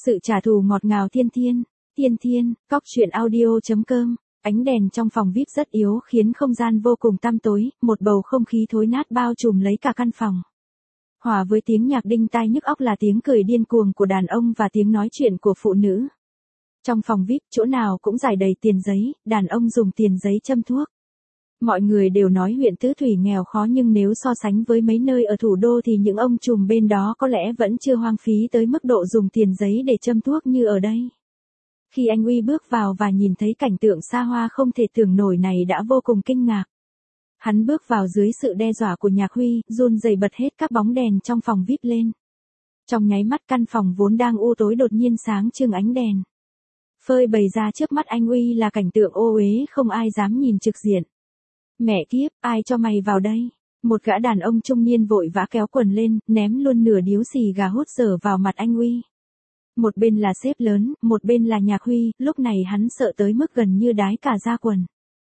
Sự trả thù ngọt ngào thiên thiên. Thiên thiên, cóc truyện audio.com. Ánh đèn trong phòng VIP rất yếu khiến không gian vô cùng tăm tối, một bầu không khí thối nát bao trùm lấy cả căn phòng. Hòa với tiếng nhạc đinh tai nhức óc là tiếng cười điên cuồng của đàn ông và tiếng nói chuyện của phụ nữ. Trong phòng VIP, chỗ nào cũng rải đầy tiền giấy, đàn ông dùng tiền giấy châm thuốc. Mọi người đều nói huyện Tứ Thủy nghèo khó nhưng nếu so sánh với mấy nơi ở thủ đô thì những ông trùm bên đó có lẽ vẫn chưa hoang phí tới mức độ dùng tiền giấy để châm thuốc như ở đây. Khi anh Uy bước vào và nhìn thấy cảnh tượng xa hoa không thể tưởng nổi này đã vô cùng kinh ngạc. Hắn bước vào dưới sự đe dọa của Nhạc Huy, run rẩy bật hết các bóng đèn trong phòng VIP lên. Trong nháy mắt căn phòng vốn đang u tối đột nhiên sáng trưng ánh đèn. Phơi bày ra trước mắt anh Uy là cảnh tượng ô uế không ai dám nhìn trực diện. Mẹ kiếp, ai cho mày vào đây? Một gã đàn ông trung niên vội vã kéo quần lên, ném luôn nửa điếu xì gà hút dở vào mặt anh Uy. Một bên là sếp lớn, một bên là Nhạc Huy, lúc này hắn sợ tới mức gần như đái cả da quần.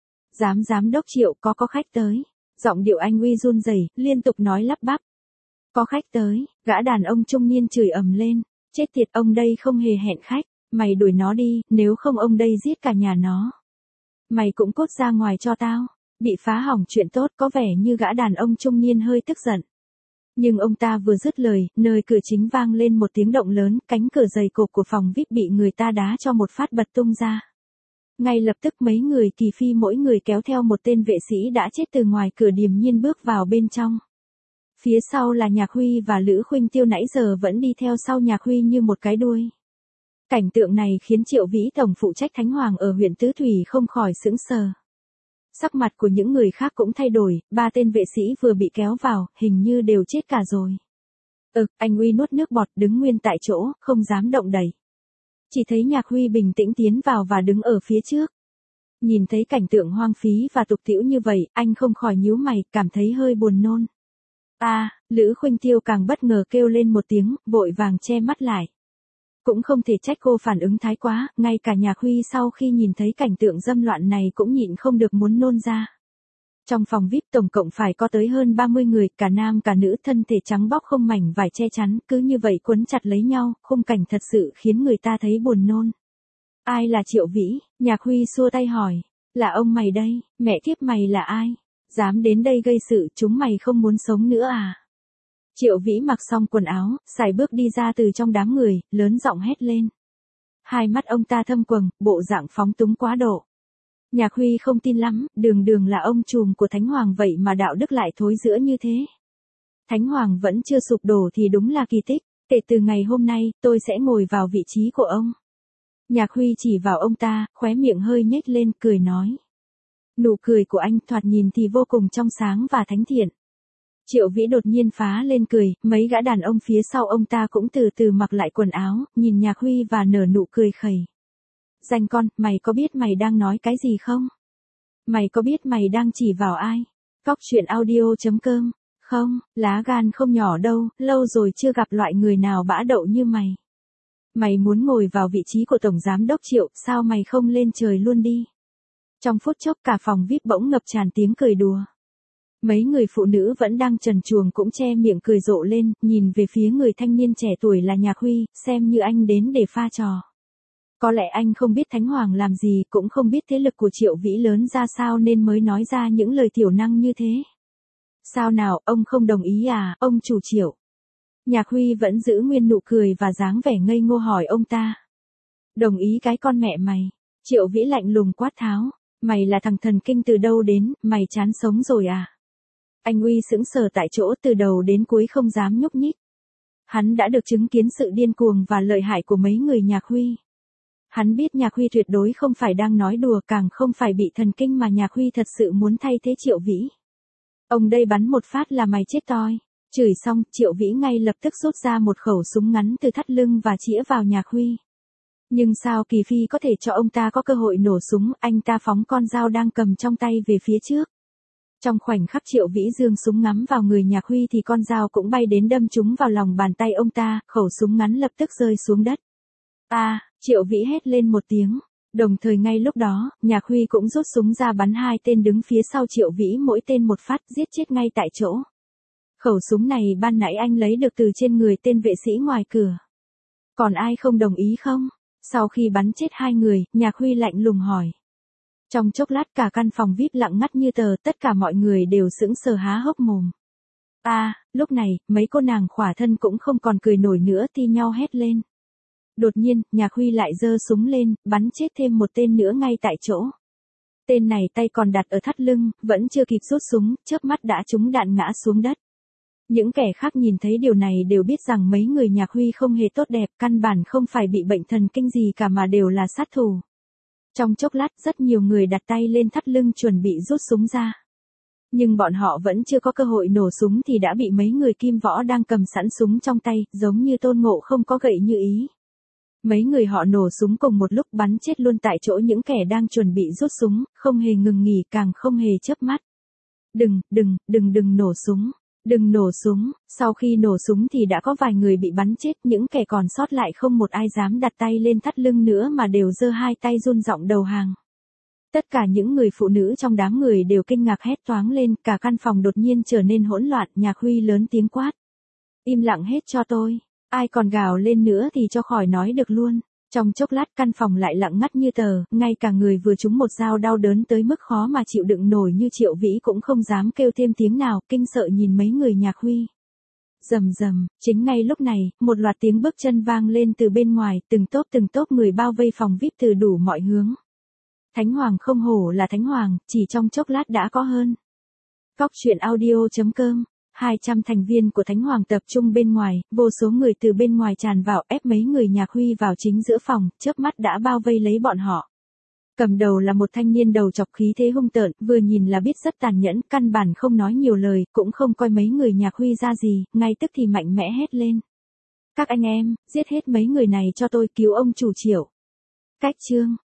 Giám đốc Triệu có khách tới. Giọng điệu anh Uy run rẩy, liên tục nói lắp bắp. Có khách tới, gã đàn ông trung niên chửi ầm lên. Chết tiệt, ông đây không hề hẹn khách, mày đuổi nó đi, nếu không ông đây giết cả nhà nó. Mày cũng cút ra ngoài cho tao. Bị phá hỏng chuyện tốt, có vẻ như gã đàn ông trung niên hơi tức giận. Nhưng ông ta vừa dứt lời, nơi cửa chính vang lên một tiếng động lớn, cánh cửa dày cộp của phòng VIP bị người ta đá cho một phát bật tung ra. Ngay lập tức mấy người kỳ phi mỗi người kéo theo một tên vệ sĩ đã chết từ ngoài cửa điềm nhiên bước vào bên trong. Phía sau là Nhạc Huy và Lữ Khuynh Tiêu nãy giờ vẫn đi theo sau Nhạc Huy như một cái đuôi. Cảnh tượng này khiến Triệu Vĩ tổng phụ trách Thánh Hoàng ở huyện Tứ Thủy không khỏi sững sờ. Sắc mặt của những người khác cũng thay đổi, ba tên vệ sĩ vừa bị kéo vào, hình như đều chết cả rồi. Anh Uy nuốt nước bọt đứng nguyên tại chỗ, không dám động đậy. Chỉ thấy Nhạc Huy bình tĩnh tiến vào và đứng ở phía trước. Nhìn thấy cảnh tượng hoang phí và tục tĩu như vậy, anh không khỏi nhíu mày, cảm thấy hơi buồn nôn. Lữ Khuynh Tiêu càng bất ngờ kêu lên một tiếng, vội vàng che mắt lại. Cũng không thể trách cô phản ứng thái quá, ngay cả Nhạc Huy sau khi nhìn thấy cảnh tượng dâm loạn này cũng nhịn không được muốn nôn ra. Trong phòng VIP tổng cộng phải có tới hơn 30 người, cả nam cả nữ, thân thể trắng bóc không mảnh vải che chắn, cứ như vậy quấn chặt lấy nhau, khung cảnh thật sự khiến người ta thấy buồn nôn. Ai là Triệu Vĩ? Nhạc Huy xua tay hỏi. Là ông mày đây, mẹ kiếp mày là ai? Dám đến đây gây sự, chúng mày không muốn sống nữa à? Triệu Vĩ mặc xong quần áo, sải bước đi ra từ trong đám người, lớn giọng hét lên. Hai mắt ông ta thâm quầng, bộ dạng phóng túng quá độ. Nhạc Huy không tin lắm, đường là ông trùm của Thánh Hoàng vậy mà đạo đức lại thối rữa như thế. Thánh Hoàng vẫn chưa sụp đổ thì đúng là kỳ tích, kể từ ngày hôm nay, tôi sẽ ngồi vào vị trí của ông. Nhạc Huy chỉ vào ông ta, khóe miệng hơi nhếch lên, cười nói. Nụ cười của anh thoạt nhìn thì vô cùng trong sáng và thánh thiện. Triệu Vĩ đột nhiên phá lên cười, mấy gã đàn ông phía sau ông ta cũng từ từ mặc lại quần áo, nhìn Nhạc Huy và nở nụ cười khẩy. Danh con, mày có biết mày đang nói cái gì không? Mày có biết mày đang chỉ vào ai? Cóc truyện audio.com. Không, lá gan không nhỏ đâu, lâu rồi chưa gặp loại người nào bã đậu như mày. Mày muốn ngồi vào vị trí của Tổng Giám đốc Triệu, sao mày không lên trời luôn đi? Trong phút chốc cả phòng VIP bỗng ngập tràn tiếng cười đùa. Mấy người phụ nữ vẫn đang trần truồng cũng che miệng cười rộ lên, nhìn về phía người thanh niên trẻ tuổi là Nhạc Huy, xem như anh đến để pha trò. Có lẽ anh không biết Thánh Hoàng làm gì, cũng không biết thế lực của Triệu Vĩ lớn ra sao nên mới nói ra những lời thiểu năng như thế. Sao nào, ông không đồng ý à, ông chủ Triệu? Nhạc Huy vẫn giữ nguyên nụ cười và dáng vẻ ngây ngô hỏi ông ta. Đồng ý cái con mẹ mày. Triệu Vĩ lạnh lùng quát tháo. Mày là thằng thần kinh từ đâu đến, mày chán sống rồi à? Anh Uy sững sờ tại chỗ từ đầu đến cuối không dám nhúc nhích. Hắn đã được chứng kiến sự điên cuồng và lợi hại của mấy người Nhạc Huy. Hắn biết Nhạc Huy tuyệt đối không phải đang nói đùa, càng không phải bị thần kinh mà Nhạc Huy thật sự muốn thay thế Triệu Vĩ. Ông đây bắn một phát là mày chết toi. Chửi xong, Triệu Vĩ ngay lập tức rút ra một khẩu súng ngắn từ thắt lưng và chĩa vào Nhạc Huy. Nhưng sao Kỳ Phi có thể cho ông ta có cơ hội nổ súng, anh ta phóng con dao đang cầm trong tay về phía trước. Trong khoảnh khắc Triệu Vĩ giương súng ngắm vào người Nhạc Huy thì con dao cũng bay đến đâm trúng vào lòng bàn tay ông ta, khẩu súng ngắn lập tức rơi xuống đất. Triệu Vĩ hét lên một tiếng. Đồng thời ngay lúc đó, Nhạc Huy cũng rút súng ra bắn hai tên đứng phía sau Triệu Vĩ mỗi tên một phát, giết chết ngay tại chỗ. Khẩu súng này ban nãy anh lấy được từ trên người tên vệ sĩ ngoài cửa. Còn ai không đồng ý không? Sau khi bắn chết 2 người, Nhạc Huy lạnh lùng hỏi. Trong chốc lát cả căn phòng VIP lặng ngắt như tờ, tất cả mọi người đều sững sờ há hốc mồm. Lúc này, mấy cô nàng khỏa thân cũng không còn cười nổi nữa thi nhau hét lên. Đột nhiên, Nhạc Huy lại giơ súng lên, bắn chết thêm một tên nữa ngay tại chỗ. Tên này tay còn đặt ở thắt lưng, vẫn chưa kịp rút súng, chớp mắt đã trúng đạn ngã xuống đất. Những kẻ khác nhìn thấy điều này đều biết rằng mấy người Nhạc Huy không hề tốt đẹp, căn bản không phải bị bệnh thần kinh gì cả mà đều là sát thủ. Trong chốc lát rất nhiều người đặt tay lên thắt lưng chuẩn bị rút súng ra. Nhưng bọn họ vẫn chưa có cơ hội nổ súng thì đã bị mấy người Kim Võ đang cầm sẵn súng trong tay, giống như Tôn Ngộ không có gậy như ý. Mấy người họ nổ súng cùng một lúc bắn chết luôn tại chỗ những kẻ đang chuẩn bị rút súng, không hề ngừng nghỉ càng không hề chớp mắt. Đừng nổ súng. Đừng nổ súng, sau khi nổ súng thì đã có vài người bị bắn chết, những kẻ còn sót lại không một ai dám đặt tay lên thắt lưng nữa mà đều giơ hai tay run giọng đầu hàng. Tất cả những người phụ nữ trong đám người đều kinh ngạc hét toáng lên, cả căn phòng đột nhiên trở nên hỗn loạn, Nhạc Huy lớn tiếng quát. Im lặng hết cho tôi, ai còn gào lên nữa thì cho khỏi nói được luôn. Trong chốc lát căn phòng lại lặng ngắt như tờ, ngay cả người vừa trúng một dao đau đớn tới mức khó mà chịu đựng nổi như Triệu Vĩ cũng không dám kêu thêm tiếng nào, kinh sợ nhìn mấy người Nhạc Huy. Rầm rầm, chính ngay lúc này, một loạt tiếng bước chân vang lên từ bên ngoài, từng tốp người bao vây phòng VIP từ đủ mọi hướng. Thánh Hoàng không hổ là Thánh Hoàng, chỉ trong chốc lát đã có hơn. Cóc truyện audio.com 200 thành viên của Thánh Hoàng tập trung bên ngoài, vô số người từ bên ngoài tràn vào ép mấy người Nhạc Huy vào chính giữa phòng, chớp mắt đã bao vây lấy bọn họ. Cầm đầu là một thanh niên đầu chọc khí thế hung tợn, vừa nhìn là biết rất tàn nhẫn, căn bản không nói nhiều lời, cũng không coi mấy người Nhạc Huy ra gì, ngay tức thì mạnh mẽ hét lên. Các anh em, giết hết mấy người này cho tôi, cứu ông chủ Triệu. Cách chương